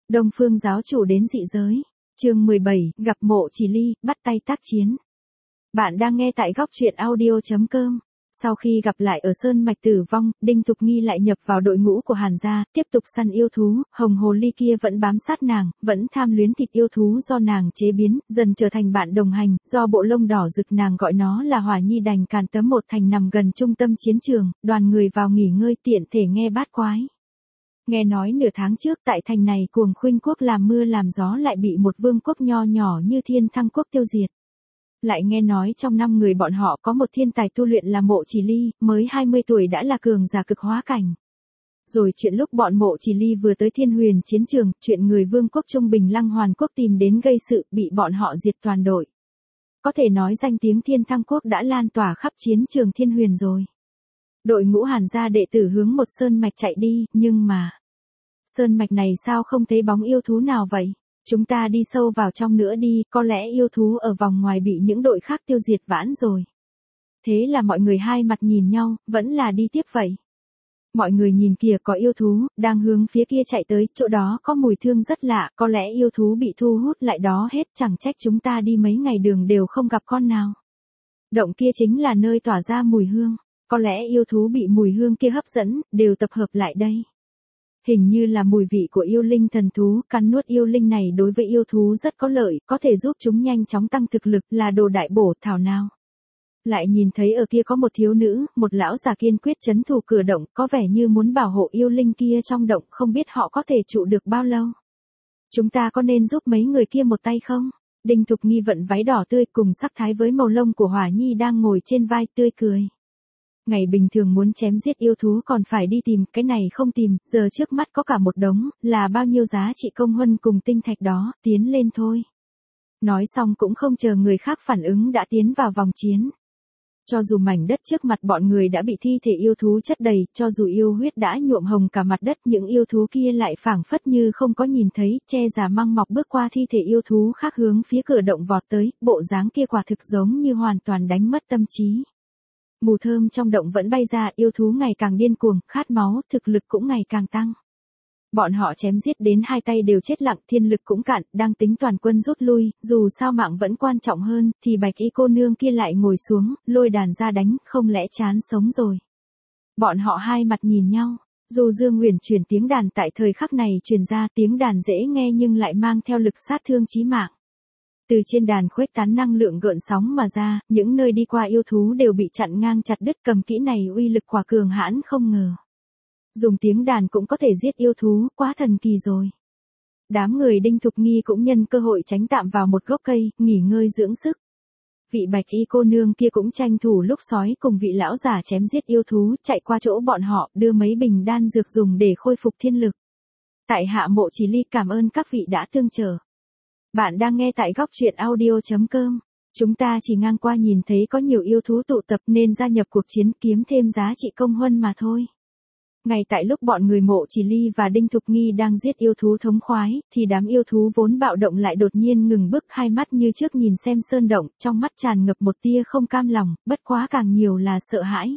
Đông Phương giáo chủ đến dị giới. Chương 17, gặp Mộ Chỉ Ly, bắt tay tác chiến. Bạn đang nghe tại góc truyện audio.com. Sau khi gặp lại ở Sơn Mạch tử vong, Đinh Thục Nghi lại nhập vào đội ngũ của Hàn gia, tiếp tục săn yêu thú, hồng hồ ly kia vẫn bám sát nàng, vẫn tham luyến thịt yêu thú do nàng chế biến, dần trở thành bạn đồng hành, do bộ lông đỏ rực nàng gọi nó là Hỏa Nhi đành càn tấm một thành nằm gần trung tâm chiến trường, đoàn người vào nghỉ ngơi tiện thể nghe bát quái. Nghe nói nửa tháng trước tại thành này cuồng khuynh quốc làm mưa làm gió lại bị một vương quốc nho nhỏ như Thiên Thăng quốc tiêu diệt. Lại nghe nói trong 5 người bọn họ có một thiên tài tu luyện là Mộ Chỉ Ly, mới 20 tuổi đã là cường giả cực hóa cảnh. Rồi chuyện lúc bọn Mộ Chỉ Ly vừa tới Thiên Huyền chiến trường, chuyện người vương quốc Trung Bình Lăng Hoàn quốc tìm đến gây sự, bị bọn họ diệt toàn đội. Có thể nói danh tiếng Thiên Thăng quốc đã lan tỏa khắp chiến trường Thiên Huyền rồi. Đội ngũ Hàn gia đệ tử hướng một sơn mạch chạy đi, nhưng mà sơn mạch này sao không thấy bóng yêu thú nào vậy? Chúng ta đi sâu vào trong nữa đi, có lẽ yêu thú ở vòng ngoài bị những đội khác tiêu diệt vãn rồi. Thế là mọi người hai mặt nhìn nhau, vẫn là đi tiếp vậy. Mọi người nhìn kìa có yêu thú, đang hướng phía kia chạy tới, chỗ đó có mùi thương rất lạ, có lẽ yêu thú bị thu hút lại đó hết, chẳng trách chúng ta đi mấy ngày đường đều không gặp con nào. Động kia chính là nơi tỏa ra mùi hương, có lẽ yêu thú bị mùi hương kia hấp dẫn, đều tập hợp lại đây. Hình như là mùi vị của yêu linh thần thú, cắn nuốt yêu linh này đối với yêu thú rất có lợi, có thể giúp chúng nhanh chóng tăng thực lực, là đồ đại bổ thảo nào. Lại nhìn thấy ở kia có một thiếu nữ, một lão già kiên quyết trấn thủ cửa động, có vẻ như muốn bảo hộ yêu linh kia trong động, không biết họ có thể trụ được bao lâu. Chúng ta có nên giúp mấy người kia một tay không? Đinh Thục Nghi vận váy đỏ tươi cùng sắc thái với màu lông của Hỏa Nhi đang ngồi trên vai tươi cười. Ngày bình thường muốn chém giết yêu thú còn phải đi tìm, cái này không tìm, giờ trước mắt có cả một đống, là bao nhiêu giá trị công huân cùng tinh thạch đó, tiến lên thôi. Nói xong cũng không chờ người khác phản ứng đã tiến vào vòng chiến. Cho dù mảnh đất trước mặt bọn người đã bị thi thể yêu thú chất đầy, cho dù yêu huyết đã nhuộm hồng cả mặt đất, những yêu thú kia lại phảng phất như không có nhìn thấy, che già măng mọc bước qua thi thể yêu thú khác hướng phía cửa động vọt tới, bộ dáng kia quả thực giống như hoàn toàn đánh mất tâm trí. Mùi thơm trong động vẫn bay ra, yêu thú ngày càng điên cuồng, khát máu, thực lực cũng ngày càng tăng. Bọn họ chém giết đến hai tay đều chết lặng, thiên lực cũng cạn, đang tính toàn quân rút lui, dù sao mạng vẫn quan trọng hơn, thì bạch y cô nương kia lại ngồi xuống, lôi đàn ra đánh, không lẽ chán sống rồi. Bọn họ hai mặt nhìn nhau, dù Dương Huyền chuyển tiếng đàn tại thời khắc này truyền ra, tiếng đàn dễ nghe nhưng lại mang theo lực sát thương chí mạng. Từ trên đàn khuếch tán năng lượng gợn sóng mà ra, những nơi đi qua yêu thú đều bị chặn ngang chặt đứt, cầm kỹ này uy lực quả cường hãn không ngờ. Dùng tiếng đàn cũng có thể giết yêu thú, quá thần kỳ rồi. Đám người Đinh Thục Nghi cũng nhân cơ hội tránh tạm vào một gốc cây, nghỉ ngơi dưỡng sức. Vị bạch y cô nương kia cũng tranh thủ lúc sói cùng vị lão giả chém giết yêu thú, chạy qua chỗ bọn họ, đưa mấy bình đan dược dùng để khôi phục thiên lực. Tại hạ Mộ Chỉ Ly cảm ơn các vị đã tương trợ. Bạn đang nghe tại góc truyện audio.com. Chúng ta chỉ ngang qua nhìn thấy có nhiều yêu thú tụ tập nên gia nhập cuộc chiến kiếm thêm giá trị công huân mà thôi. Ngay tại lúc bọn người Mộ Chỉ Ly và Đinh Thục Nghi đang giết yêu thú thống khoái, thì đám yêu thú vốn bạo động lại đột nhiên ngừng bước, hai mắt như trước nhìn xem sơn động, trong mắt tràn ngập một tia không cam lòng, bất quá càng nhiều là sợ hãi.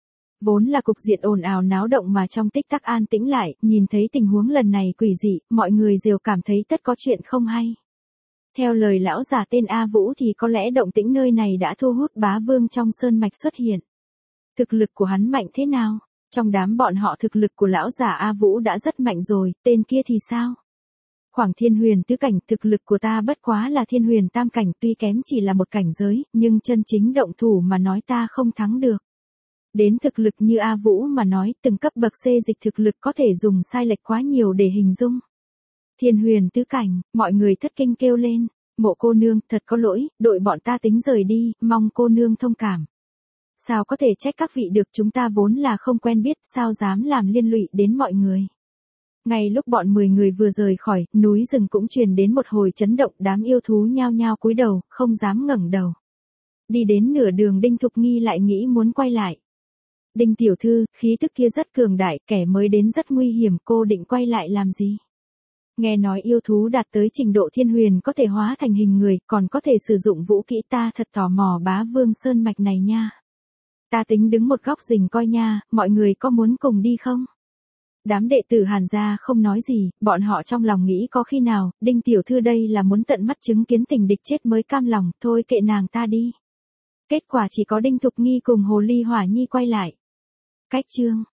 Vốn là cục diện ồn ào náo động mà trong tích tắc an tĩnh lại, nhìn thấy tình huống lần này quỷ dị, mọi người đều cảm thấy tất có chuyện không hay. Theo lời lão già tên A Vũ thì có lẽ động tĩnh nơi này đã thu hút bá vương trong sơn mạch xuất hiện. Thực lực của hắn mạnh thế nào? Trong đám bọn họ thực lực của lão già A Vũ đã rất mạnh rồi, tên kia thì sao? Khoảng thiên huyền tứ cảnh, thực lực của ta bất quá là thiên huyền tam cảnh, tuy kém chỉ là một cảnh giới, nhưng chân chính động thủ mà nói ta không thắng được. Đến thực lực như A Vũ mà nói, từng cấp bậc xê dịch thực lực có thể dùng sai lệch quá nhiều để hình dung. Thiên huyền tứ cảnh, mọi người thất kinh kêu lên, Mộ cô nương, thật có lỗi, đội bọn ta tính rời đi, mong cô nương thông cảm. Sao có thể trách các vị được, chúng ta vốn là không quen biết, sao dám làm liên lụy đến mọi người. Ngay lúc bọn 10 người vừa rời khỏi, núi rừng cũng truyền đến một hồi chấn động, đám yêu thú nhao nhao cúi đầu, không dám ngẩng đầu. Đi đến nửa đường Đinh Thục Nghi lại nghĩ muốn quay lại. Đinh tiểu thư, khí tức kia rất cường đại, kẻ mới đến rất nguy hiểm, cô định quay lại làm gì? Nghe nói yêu thú đạt tới trình độ thiên huyền có thể hóa thành hình người, còn có thể sử dụng vũ kỹ, ta thật tò mò bá vương sơn mạch này nha. Ta tính đứng một góc rình coi nha, mọi người có muốn cùng đi không? Đám đệ tử Hàn gia không nói gì, bọn họ trong lòng nghĩ có khi nào, Đinh tiểu thư đây là muốn tận mắt chứng kiến tình địch chết mới cam lòng, thôi kệ nàng ta đi. Kết quả chỉ có Đinh Thục Nghi cùng Hồ Ly Hỏa Nhi quay lại. Cách chương